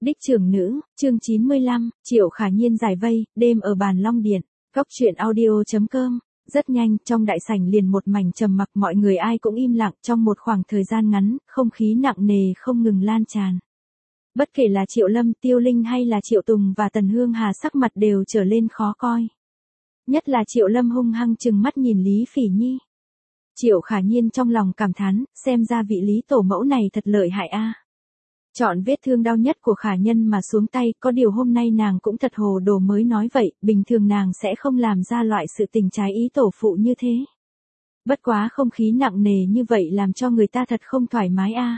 Đích trưởng nữ, chương 95, Triệu Khả Nhiên giải vây, đêm ở bàn Long Điện, góc truyện audio.com. Rất nhanh, trong đại sảnh liền một mảnh trầm mặc, mọi người ai cũng im lặng. Trong một khoảng thời gian ngắn, không khí nặng nề không ngừng lan tràn. Bất kể là Triệu Lâm, Tiêu Linh hay là Triệu Tùng và Tần Hương Hà, sắc mặt đều trở lên khó coi. Nhất là Triệu Lâm hung hăng trừng mắt nhìn Lý Phỉ Nhi. Triệu Khả Nhiên trong lòng cảm thán, xem ra vị Lý tổ mẫu này thật lợi hại a. Chọn vết thương đau nhất của Khả Nhân mà xuống tay, có điều hôm nay nàng cũng thật hồ đồ mới nói vậy, bình thường nàng sẽ không làm ra loại sự tình trái ý tổ phụ như thế. Bất quá không khí nặng nề như vậy làm cho người ta thật không thoải mái a.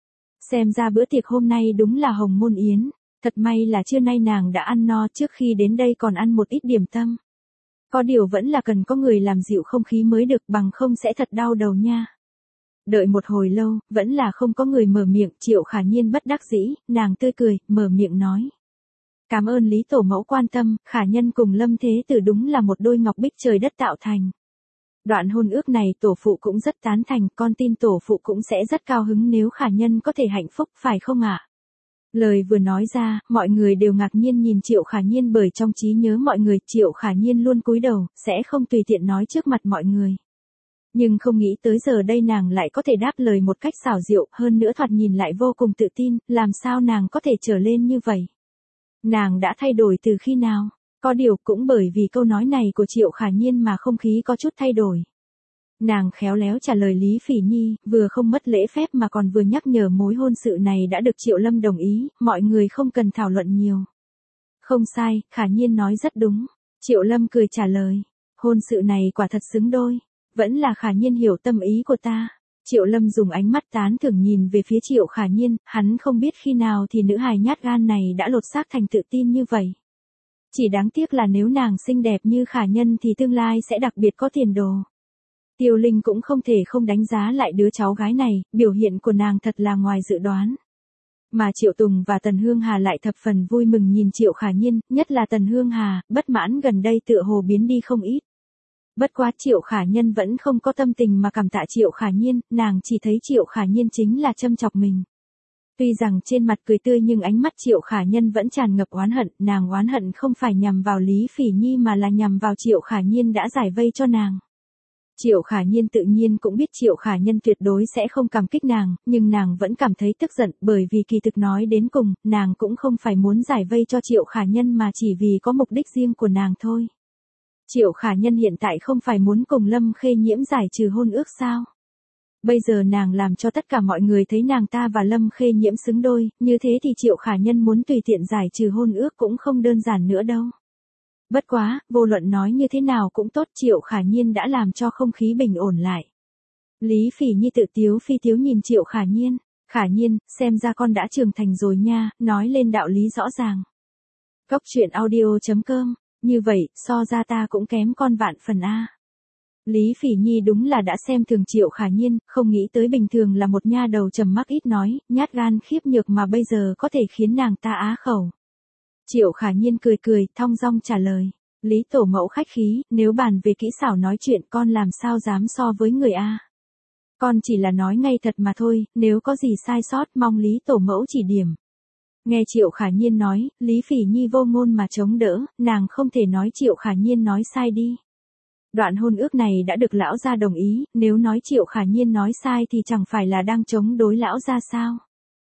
Xem ra bữa tiệc hôm nay đúng là hồng môn yến, thật may là trưa nay nàng đã ăn no, trước khi đến đây còn ăn một ít điểm tâm. Có điều vẫn là cần có người làm dịu không khí mới được, bằng không sẽ thật đau đầu nha. Đợi một hồi lâu, vẫn là không có người mở miệng. Triệu Khả Nhiên bất đắc dĩ, nàng tươi cười, mở miệng nói. Cảm ơn Lý tổ mẫu quan tâm, Khả Nhân cùng Lâm Thế Tử đúng là một đôi ngọc bích trời đất tạo thành. Đoạn hôn ước này tổ phụ cũng rất tán thành, con tin tổ phụ cũng sẽ rất cao hứng nếu Khả Nhân có thể hạnh phúc, phải không ạ? Lời vừa nói ra, mọi người đều ngạc nhiên nhìn Triệu Khả Nhiên, bởi trong trí nhớ mọi người, Triệu Khả Nhiên luôn cúi đầu, sẽ không tùy tiện nói trước mặt mọi người. Nhưng không nghĩ tới giờ đây nàng lại có thể đáp lời một cách xảo diệu, hơn nữa thoạt nhìn lại vô cùng tự tin, làm sao nàng có thể trở lên như vậy? Nàng đã thay đổi từ khi nào? Có điều cũng bởi vì câu nói này của Triệu Khả Nhiên mà không khí có chút thay đổi. Nàng khéo léo trả lời Lý Phỉ Nhi, vừa không mất lễ phép mà còn vừa nhắc nhở mối hôn sự này đã được Triệu Lâm đồng ý, mọi người không cần thảo luận nhiều. Không sai, Khả Nhiên nói rất đúng. Triệu Lâm cười trả lời, hôn sự này quả thật xứng đôi. Vẫn là Khả Nhiên hiểu tâm ý của ta. Triệu Lâm dùng ánh mắt tán thưởng nhìn về phía Triệu Khả Nhiên, hắn không biết khi nào thì nữ hài nhát gan này đã lột xác thành tự tin như vậy. Chỉ đáng tiếc là nếu nàng xinh đẹp như Khả Nhân thì tương lai sẽ đặc biệt có tiền đồ. Tiêu Linh cũng không thể không đánh giá lại đứa cháu gái này, biểu hiện của nàng thật là ngoài dự đoán. Mà Triệu Tùng và Tần Hương Hà lại thập phần vui mừng nhìn Triệu Khả Nhiên, nhất là Tần Hương Hà, bất mãn gần đây tựa hồ biến đi không ít. Bất quá Triệu Khả Nhân vẫn không có tâm tình mà cảm tạ Triệu Khả Nhiên, nàng chỉ thấy Triệu Khả Nhiên chính là châm chọc mình. Tuy rằng trên mặt cười tươi nhưng ánh mắt Triệu Khả Nhân vẫn tràn ngập oán hận, nàng oán hận không phải nhằm vào Lý Phỉ Nhi mà là nhằm vào Triệu Khả Nhiên đã giải vây cho nàng. Triệu Khả Nhiên tự nhiên cũng biết Triệu Khả Nhân tuyệt đối sẽ không cảm kích nàng, nhưng nàng vẫn cảm thấy tức giận, bởi vì kỳ thực nói đến cùng, nàng cũng không phải muốn giải vây cho Triệu Khả Nhân mà chỉ vì có mục đích riêng của nàng thôi. Triệu Khả Nhân hiện tại không phải muốn cùng Lâm Khê Nhiễm giải trừ hôn ước sao? Bây giờ nàng làm cho tất cả mọi người thấy nàng ta và Lâm Khê Nhiễm xứng đôi, như thế thì Triệu Khả Nhân muốn tùy tiện giải trừ hôn ước cũng không đơn giản nữa đâu. Bất quá, vô luận nói như thế nào cũng tốt, Triệu Khả Nhiên đã làm cho không khí bình ổn lại. Lý Phỉ Nhi tự tiếu phi tiếu nhìn Triệu Khả Nhiên, Khả Nhiên, xem ra con đã trưởng thành rồi nha, nói lên đạo lý rõ ràng. Góc truyện audio.com. Như vậy, so ra ta cũng kém con vạn phần a. Lý Phỉ Nhi đúng là đã xem thường Triệu Khả Nhiên, không nghĩ tới bình thường là một nha đầu trầm mắc ít nói, nhát gan khiếp nhược mà bây giờ có thể khiến nàng ta á khẩu. Triệu Khả Nhiên cười cười, thong dong trả lời, Lý tổ mẫu khách khí, nếu bàn về kỹ xảo nói chuyện con làm sao dám so với người a. Con chỉ là nói ngay thật mà thôi, nếu có gì sai sót mong Lý tổ mẫu chỉ điểm. Nghe Triệu Khả Nhiên nói, Lý Phỉ Nhi vô ngôn mà chống đỡ, nàng không thể nói Triệu Khả Nhiên nói sai đi. Đoạn hôn ước này đã được lão gia đồng ý, nếu nói Triệu Khả Nhiên nói sai thì chẳng phải là đang chống đối lão gia sao?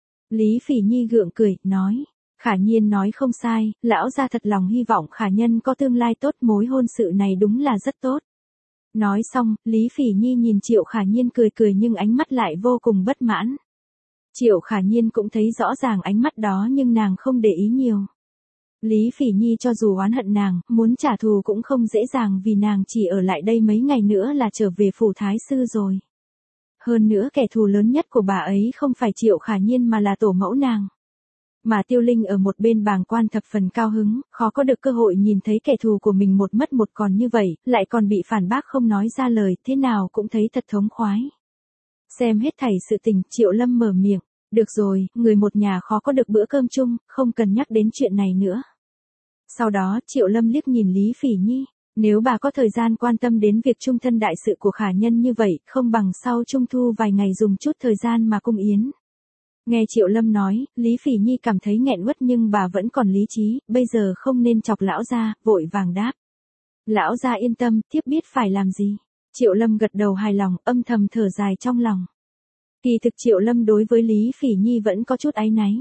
Lý Phỉ Nhi gượng cười, nói, Khả Nhiên nói không sai, lão gia thật lòng hy vọng Khả Nhân có tương lai tốt, mối hôn sự này đúng là rất tốt. Nói xong, Lý Phỉ Nhi nhìn Triệu Khả Nhiên cười cười nhưng ánh mắt lại vô cùng bất mãn. Triệu Khả Nhiên cũng thấy rõ ràng ánh mắt đó nhưng nàng không để ý nhiều. Lý Phỉ Nhi cho dù oán hận nàng, muốn trả thù cũng không dễ dàng vì nàng chỉ ở lại đây mấy ngày nữa là trở về phủ thái sư rồi. Hơn nữa kẻ thù lớn nhất của bà ấy không phải Triệu Khả Nhiên mà là tổ mẫu nàng. Mà Tiêu Linh ở một bên bàng quan thập phần cao hứng, khó có được cơ hội nhìn thấy kẻ thù của mình một mất một còn như vậy, lại còn bị phản bác không nói ra lời, thế nào cũng thấy thật thống khoái. Xem hết thảy sự tình, Triệu Lâm mở miệng, được rồi, người một nhà khó có được bữa cơm chung, không cần nhắc đến chuyện này nữa. Sau đó, Triệu Lâm liếc nhìn Lý Phỉ Nhi, nếu bà có thời gian quan tâm đến việc chung thân đại sự của Khả Nhân như vậy, không bằng sau Trung thu vài ngày dùng chút thời gian mà cung yến. Nghe Triệu Lâm nói, Lý Phỉ Nhi cảm thấy nghẹn uất nhưng bà vẫn còn lý trí, bây giờ không nên chọc lão gia, vội vàng đáp. Lão gia yên tâm, thiếp biết phải làm gì. Triệu Lâm gật đầu hài lòng, âm thầm thở dài trong lòng. Kỳ thực Triệu Lâm đối với Lý Phỉ Nhi vẫn có chút áy náy.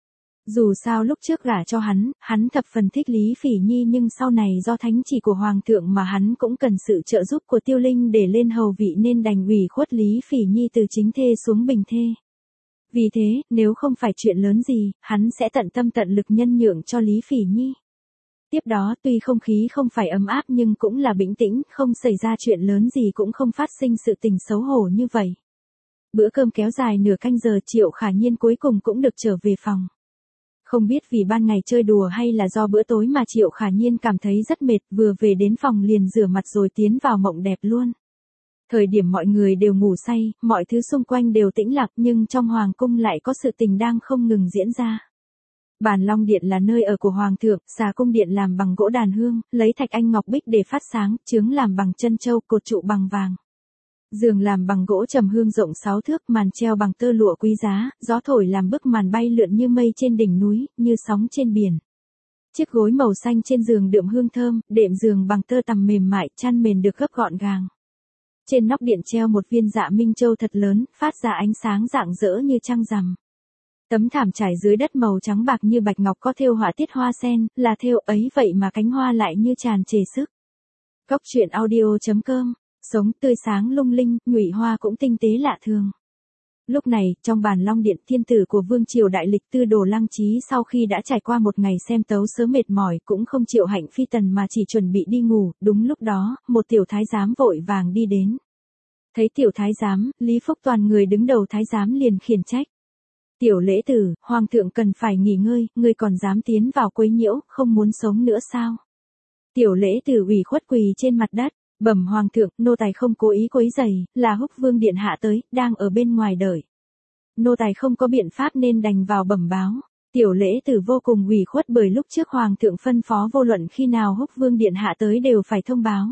Dù sao lúc trước gả cho hắn thập phần thích Lý Phỉ Nhi nhưng sau này do thánh chỉ của Hoàng thượng mà hắn cũng cần sự trợ giúp của Tiêu Linh để lên hầu vị nên đành ủy khuất Lý Phỉ Nhi từ chính thê xuống bình thê. Vì thế, nếu không phải chuyện lớn gì, hắn sẽ tận tâm tận lực nhân nhượng cho Lý Phỉ Nhi. Tiếp đó tuy không khí không phải ấm áp nhưng cũng là bình tĩnh, không xảy ra chuyện lớn gì cũng không phát sinh sự tình xấu hổ như vậy. Bữa cơm kéo dài nửa canh giờ Triệu Khả Nhiên cuối cùng cũng được trở về phòng. Không biết vì ban ngày chơi đùa hay là do bữa tối mà Triệu Khả Nhiên cảm thấy rất mệt, vừa về đến phòng liền rửa mặt rồi tiến vào mộng đẹp luôn. Thời điểm mọi người đều ngủ say, mọi thứ xung quanh đều tĩnh lặng nhưng trong hoàng cung lại có sự tình đang không ngừng diễn ra. Bàn Long Điện là nơi ở của Hoàng thượng, xà cung điện làm bằng gỗ đàn hương, lấy thạch anh ngọc bích để phát sáng, chướng làm bằng chân châu, cột trụ bằng vàng. Giường làm bằng gỗ trầm hương rộng 6 thước, màn treo bằng tơ lụa quý giá, gió thổi làm bức màn bay lượn như mây trên đỉnh núi, như sóng trên biển. Chiếc gối màu xanh trên giường đượm hương thơm, đệm giường bằng tơ tằm mềm mại, chăn mền được gấp gọn gàng. Trên nóc điện treo một viên dạ minh châu thật lớn, phát ra ánh sáng rạng rỡ như trăng rằm. Tấm thảm trải dưới đất màu trắng bạc như bạch ngọc có thêu họa tiết hoa sen, là thêu ấy vậy mà cánh hoa lại như tràn trề sức. Góc truyện audio.com, sống tươi sáng lung linh, nhụy hoa cũng tinh tế lạ thường. Lúc này, trong bàn Long Điện, thiên tử của vương triều đại lịch Tư Đồ Lăng Chí sau khi đã trải qua một ngày xem tấu sớm mệt mỏi cũng không chịu hạnh phi tần mà chỉ chuẩn bị đi ngủ, đúng lúc đó, một tiểu thái giám vội vàng đi đến. Thấy tiểu thái giám, Lý Phúc Toàn người đứng đầu thái giám liền khiển trách. Tiểu lễ tử, hoàng thượng cần phải nghỉ ngơi, ngươi còn dám tiến vào quấy nhiễu, không muốn sống nữa sao? Tiểu lễ tử ủy khuất quỳ trên mặt đất, bẩm hoàng thượng, nô tài không cố ý quấy rầy, là Húc Vương điện hạ tới, đang ở bên ngoài đợi. Nô tài không có biện pháp nên đành vào bẩm báo. Tiểu lễ tử vô cùng ủy khuất bởi lúc trước hoàng thượng phân phó vô luận khi nào Húc Vương điện hạ tới đều phải thông báo.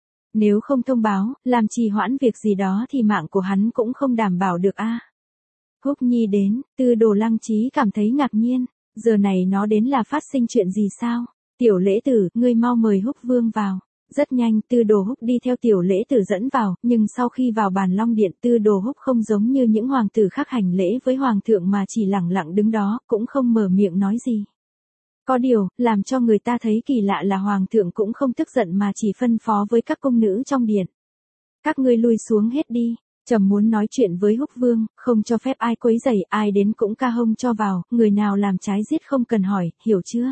Nếu không thông báo, làm trì hoãn việc gì đó thì mạng của hắn cũng không đảm bảo được a. Húc Nhi đến, Tư Đồ Lăng Chí cảm thấy ngạc nhiên, giờ này nó đến là phát sinh chuyện gì sao? Tiểu lễ tử, ngươi mau mời Húc Vương vào. Rất nhanh, Tư Đồ Húc đi theo tiểu lễ tử dẫn vào, nhưng sau khi vào bàn Long Điện, Tư Đồ Húc không giống như những hoàng tử khác hành lễ với hoàng thượng mà chỉ lẳng lặng đứng đó, cũng không mở miệng nói gì. Có điều, làm cho người ta thấy kỳ lạ là hoàng thượng cũng không tức giận mà chỉ phân phó với các cung nữ trong điện. Các ngươi lui xuống hết đi. Trầm muốn nói chuyện với Húc Vương, không cho phép ai quấy rầy, ai đến cũng ca hông cho vào, người nào làm trái giết không cần hỏi, hiểu chưa?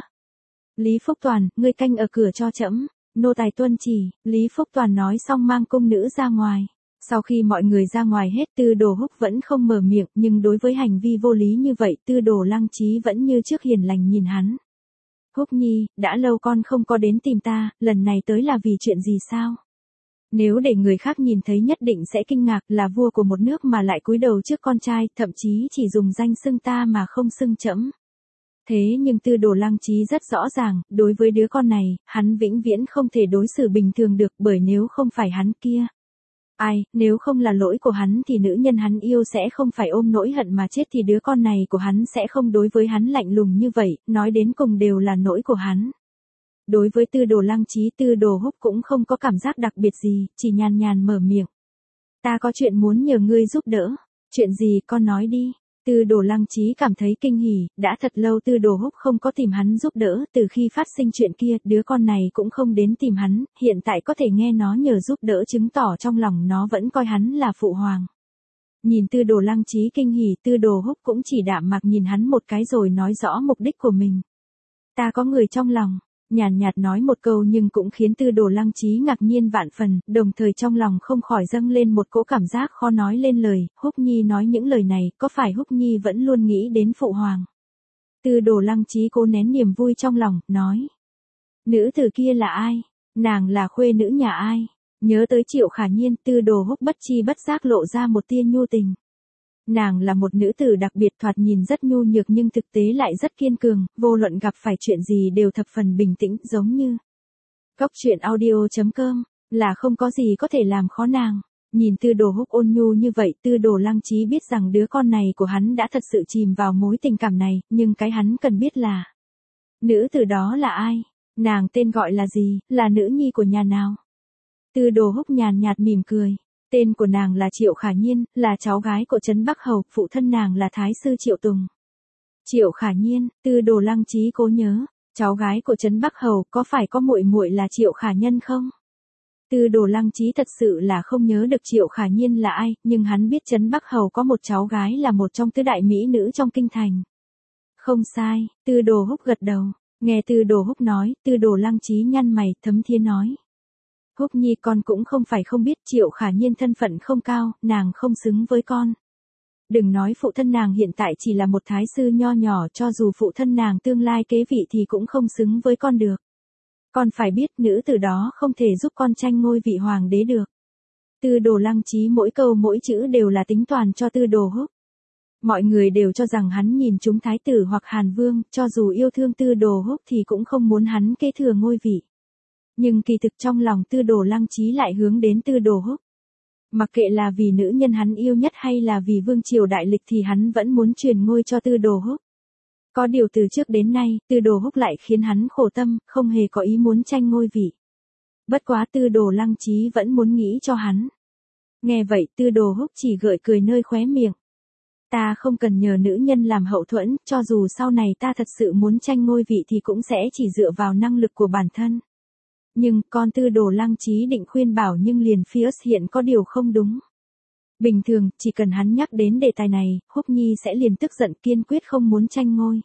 Lý Phúc Toàn, ngươi canh ở cửa cho trẫm. Nô tài tuân chỉ, Lý Phúc Toàn nói xong mang cung nữ ra ngoài. Sau khi mọi người ra ngoài hết, Tư Đồ Húc vẫn không mở miệng, nhưng đối với hành vi vô lý như vậy, Tư Đồ Lăng Chí vẫn như trước hiền lành nhìn hắn. Húc Nhi, đã lâu con không có đến tìm ta, lần này tới là vì chuyện gì sao? Nếu để người khác nhìn thấy nhất định sẽ kinh ngạc, là vua của một nước mà lại cúi đầu trước con trai, thậm chí chỉ dùng danh xưng ta mà không xưng trẫm. Thế nhưng Tư Đồ Lăng Chí rất rõ ràng, đối với đứa con này, hắn vĩnh viễn không thể đối xử bình thường được, bởi nếu không phải hắn kia. Nếu không là lỗi của hắn thì nữ nhân hắn yêu sẽ không phải ôm nỗi hận mà chết, thì đứa con này của hắn sẽ không đối với hắn lạnh lùng như vậy, nói đến cùng đều là lỗi của hắn. Đối với Tư Đồ Lăng Chí, Tư Đồ Húc cũng không có cảm giác đặc biệt gì, chỉ nhàn nhàn mở miệng. Ta có chuyện muốn nhờ ngươi giúp đỡ. Chuyện gì con nói đi. Tư Đồ Lăng Chí cảm thấy kinh hỉ, đã thật lâu Tư Đồ Húc không có tìm hắn giúp đỡ, từ khi phát sinh chuyện kia, đứa con này cũng không đến tìm hắn, hiện tại có thể nghe nó nhờ giúp đỡ chứng tỏ trong lòng nó vẫn coi hắn là phụ hoàng. Nhìn Tư Đồ Lăng Chí kinh hỉ, Tư Đồ Húc cũng chỉ đạm mạc nhìn hắn một cái rồi nói rõ mục đích của mình. Ta có người trong lòng. Nhàn nhạt nói một câu nhưng cũng khiến Tư Đồ Lăng Chí ngạc nhiên vạn phần, đồng thời trong lòng không khỏi dâng lên một cỗ cảm giác khó nói lên lời. Húc Nhi nói những lời này, có phải Húc Nhi vẫn luôn nghĩ đến phụ hoàng? Tư Đồ Lăng Chí cố nén niềm vui trong lòng, nói. Nữ tử kia là ai? Nàng là khuê nữ nhà ai? Nhớ tới Triệu Khả Nhiên, Tư Đồ Húc bất chi bất giác lộ ra một tia nhu tình. Nàng là một nữ tử đặc biệt, thoạt nhìn rất nhu nhược nhưng thực tế lại rất kiên cường, vô luận gặp phải chuyện gì đều thập phần bình tĩnh, giống như. Góc truyện audio.com, là không có gì có thể làm khó nàng. Nhìn Tư Đồ Húc ôn nhu như vậy, Tư Đồ Lăng Chí biết rằng đứa con này của hắn đã thật sự chìm vào mối tình cảm này, nhưng cái hắn cần biết là nữ tử đó là ai, nàng tên gọi là gì, là nữ nhi của nhà nào. Tư Đồ Húc nhàn nhạt mỉm cười. Tên của nàng là Triệu Khả Nhiên, là cháu gái của Trấn Bắc Hầu, phụ thân nàng là Thái sư Triệu Tùng. Triệu Khả Nhiên, Tư Đồ Lăng Chí cố nhớ, cháu gái của Trấn Bắc Hầu có phải có muội muội là Triệu Khả Nhân không? Tư Đồ Lăng Chí thật sự là không nhớ được Triệu Khả Nhiên là ai, nhưng hắn biết Trấn Bắc Hầu có một cháu gái là một trong tứ đại mỹ nữ trong kinh thành. Không sai, Tư Đồ Húc gật đầu, nghe Tư Đồ Húc nói, Tư Đồ Lăng Chí nhăn mày, thấm thía nói. Húc nhi con cũng không phải không biết Triệu Khả Nhiên thân phận không cao, nàng không xứng với con. Đừng nói phụ thân nàng hiện tại chỉ là một thái sư nho nhỏ, cho dù phụ thân nàng tương lai kế vị thì cũng không xứng với con được. Con phải biết nữ tử đó không thể giúp con tranh ngôi vị hoàng đế được. Tư Đồ Lăng Chí mỗi câu mỗi chữ đều là tính toán cho Tư Đồ Húc. Mọi người đều cho rằng hắn nhìn trúng thái tử hoặc Hàn Vương, cho dù yêu thương Tư Đồ Húc thì cũng không muốn hắn kế thừa ngôi vị. Nhưng kỳ thực trong lòng Tư Đồ Lăng Chí lại hướng đến Tư Đồ Húc. Mặc kệ là vì nữ nhân hắn yêu nhất hay là vì vương triều đại lịch thì hắn vẫn muốn truyền ngôi cho Tư Đồ Húc. Có điều từ trước đến nay, Tư Đồ Húc lại khiến hắn khổ tâm, không hề có ý muốn tranh ngôi vị. Bất quá Tư Đồ Lăng Chí vẫn muốn nghĩ cho hắn. Nghe vậy Tư Đồ Húc chỉ gợi cười nơi khóe miệng. Ta không cần nhờ nữ nhân làm hậu thuẫn, cho dù sau này ta thật sự muốn tranh ngôi vị thì cũng sẽ chỉ dựa vào năng lực của bản thân. Nhưng, con Tư Đồ Lăng Chí định khuyên bảo nhưng liền Fierce hiện có điều không đúng. Bình thường, chỉ cần hắn nhắc đến đề tài này, Húc Nhi sẽ liền tức giận kiên quyết không muốn tranh ngôi.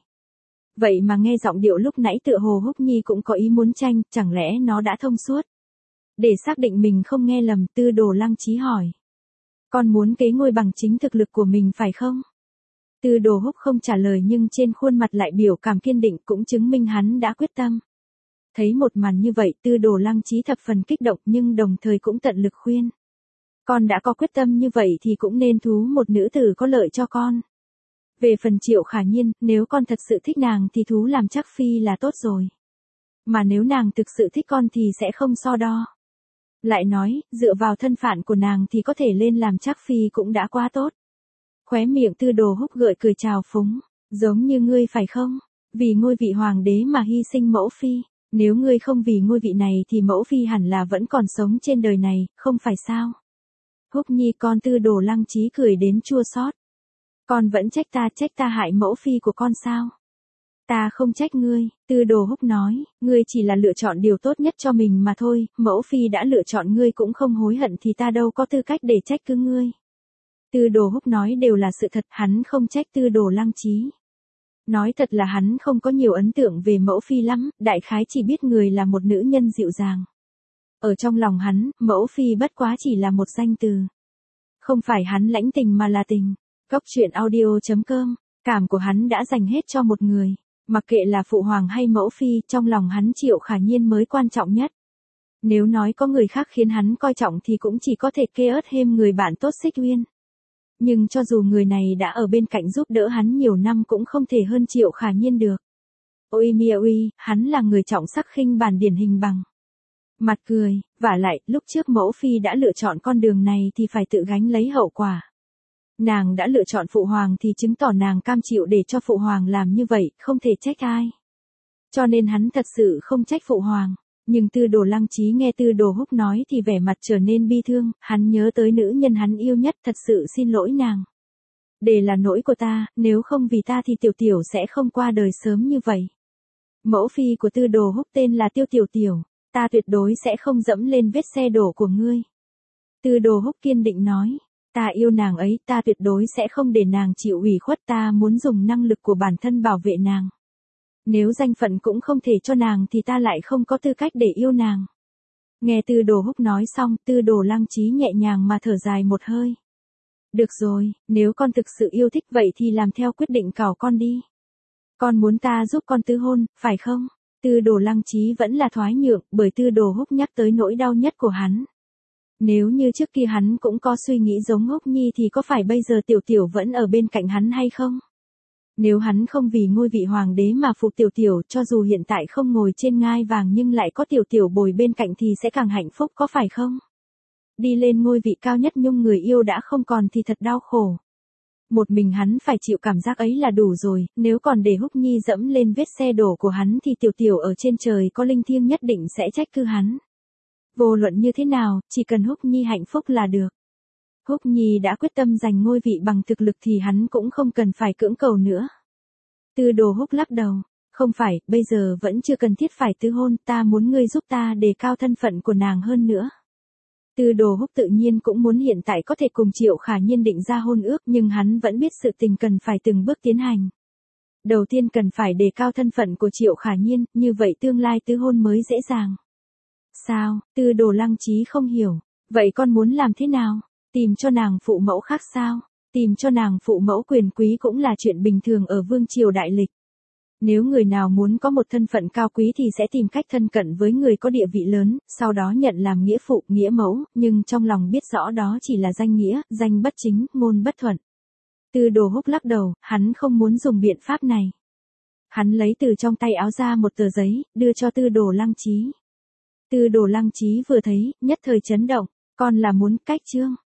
Vậy mà nghe giọng điệu lúc nãy tựa hồ Húc Nhi cũng có ý muốn tranh, chẳng lẽ nó đã thông suốt? Để xác định mình không nghe lầm, Tư Đồ Lăng Chí hỏi. Con muốn kế ngôi bằng chính thực lực của mình phải không? Tư Đồ Húc không trả lời nhưng trên khuôn mặt lại biểu cảm kiên định, cũng chứng minh hắn đã quyết tâm. Thấy một màn như vậy, Tư Đồ Lăng Chí thập phần kích động nhưng đồng thời cũng tận lực khuyên. Con đã có quyết tâm như vậy thì cũng nên thú một nữ tử có lợi cho con. Về phần Triệu Khả Nhiên, nếu con thật sự thích nàng thì thú làm chắc phi là tốt rồi. Mà nếu nàng thực sự thích con thì sẽ không so đo. Lại nói, dựa vào thân phận của nàng thì có thể lên làm chắc phi cũng đã quá tốt. Khóe miệng Tư Đồ Húc gợi cười trào phúng, giống như ngươi phải không? Vì ngôi vị hoàng đế mà hy sinh mẫu phi. Nếu ngươi không vì ngôi vị này thì mẫu phi hẳn là vẫn còn sống trên đời này, không phải sao? Húc Nhi, con Tư Đồ Lăng Chí cười đến chua xót. Con vẫn trách ta hại mẫu phi của con sao? Ta không trách ngươi, Tư Đồ Húc nói, ngươi chỉ là lựa chọn điều tốt nhất cho mình mà thôi, mẫu phi đã lựa chọn ngươi cũng không hối hận thì ta đâu có tư cách để trách cứ ngươi. Tư Đồ Húc nói đều là sự thật, hắn không trách Tư Đồ Lăng Chí. Nói thật là hắn không có nhiều ấn tượng về mẫu phi lắm, đại khái chỉ biết người là một nữ nhân dịu dàng. Ở trong lòng hắn, mẫu phi bất quá chỉ là một danh từ. Không phải hắn lãnh tình mà là tình. Góc truyện audio.com, cảm của hắn đã dành hết cho một người. Mặc kệ là phụ hoàng hay mẫu phi, trong lòng hắn Triệu Khả Nhiên mới quan trọng nhất. Nếu nói có người khác khiến hắn coi trọng thì cũng chỉ có thể kê ớt thêm người bạn tốt Xích Uyên. Nhưng cho dù người này đã ở bên cạnh giúp đỡ hắn nhiều năm cũng không thể hơn Triệu Khả Nhiên được. Ôi mia uy, hắn là người trọng sắc khinh bản điển hình bằng. Mặt cười, vả lại, lúc trước mẫu phi đã lựa chọn con đường này thì phải tự gánh lấy hậu quả. Nàng đã lựa chọn phụ hoàng thì chứng tỏ nàng cam chịu để cho phụ hoàng làm như vậy, không thể trách ai. Cho nên hắn thật sự không trách phụ hoàng. Nhưng Tư Đồ Lăng Chí nghe Tư Đồ Húc nói thì vẻ mặt trở nên bi thương, hắn nhớ tới nữ nhân hắn yêu nhất, thật sự xin lỗi nàng. Để là lỗi của ta, nếu không vì ta thì Tiểu Tiểu sẽ không qua đời sớm như vậy. Mẫu phi của Tư Đồ Húc tên là Tiêu Tiểu Tiểu, ta tuyệt đối sẽ không dẫm lên vết xe đổ của ngươi. Tư Đồ Húc kiên định nói, ta yêu nàng ấy, ta tuyệt đối sẽ không để nàng chịu ủy khuất, ta muốn dùng năng lực của bản thân bảo vệ nàng. Nếu danh phận cũng không thể cho nàng thì ta lại không có tư cách để yêu nàng. Nghe Tư Đồ Húc nói xong, Tư Đồ Lăng Chí nhẹ nhàng mà thở dài một hơi. Được rồi, nếu con thực sự yêu thích vậy thì làm theo quyết định của con đi. Con muốn ta giúp con tứ hôn, phải không? Tư Đồ Lăng Chí vẫn là thoái nhượng, bởi Tư Đồ Húc nhắc tới nỗi đau nhất của hắn. Nếu như trước kia hắn cũng có suy nghĩ giống Húc Nhi thì có phải bây giờ Tiểu Tiểu vẫn ở bên cạnh hắn hay không? Nếu hắn không vì ngôi vị hoàng đế mà phục Tiểu Tiểu, cho dù hiện tại không ngồi trên ngai vàng nhưng lại có Tiểu Tiểu bồi bên cạnh thì sẽ càng hạnh phúc, có phải không? đi lên ngôi vị cao nhất nhưng người yêu đã không còn thì thật đau khổ. Một mình hắn phải chịu cảm giác ấy là đủ rồi, nếu còn để Húc Nhi dẫm lên vết xe đổ của hắn thì Tiểu Tiểu ở trên trời có linh thiêng nhất định sẽ trách cứ hắn. Vô luận như thế nào, chỉ cần Húc Nhi hạnh phúc là được. Húc Nhi đã quyết tâm giành ngôi vị bằng thực lực thì hắn cũng không cần phải cưỡng cầu nữa. Tư Đồ Húc lắc đầu, không phải, bây giờ vẫn chưa cần thiết phải tứ hôn, ta muốn ngươi giúp ta đề cao thân phận của nàng hơn nữa. Tư Đồ Húc tự nhiên cũng muốn hiện tại có thể cùng Triệu Khả Nhiên định ra hôn ước, nhưng hắn vẫn biết sự tình cần phải từng bước tiến hành. Đầu tiên cần phải đề cao thân phận của Triệu Khả Nhiên, như vậy tương lai tứ hôn mới dễ dàng. Sao? Tư Đồ Lăng Chí không hiểu. Vậy con muốn làm thế nào? Tìm cho nàng phụ mẫu khác sao? Tìm cho nàng phụ mẫu quyền quý cũng là chuyện bình thường ở vương triều đại lịch. Nếu người nào muốn có một thân phận cao quý thì sẽ tìm cách thân cận với người có địa vị lớn, sau đó nhận làm nghĩa phụ, nghĩa mẫu, nhưng trong lòng biết rõ đó chỉ là danh nghĩa, danh bất chính, ngôn bất thuận. Tư Đồ Húc lắc đầu, hắn không muốn dùng biện pháp này. Hắn lấy từ trong tay áo ra một tờ giấy, đưa cho Tư Đồ Lăng Chí. Tư Đồ Lăng Chí vừa thấy, nhất thời chấn động, con là muốn cách chương.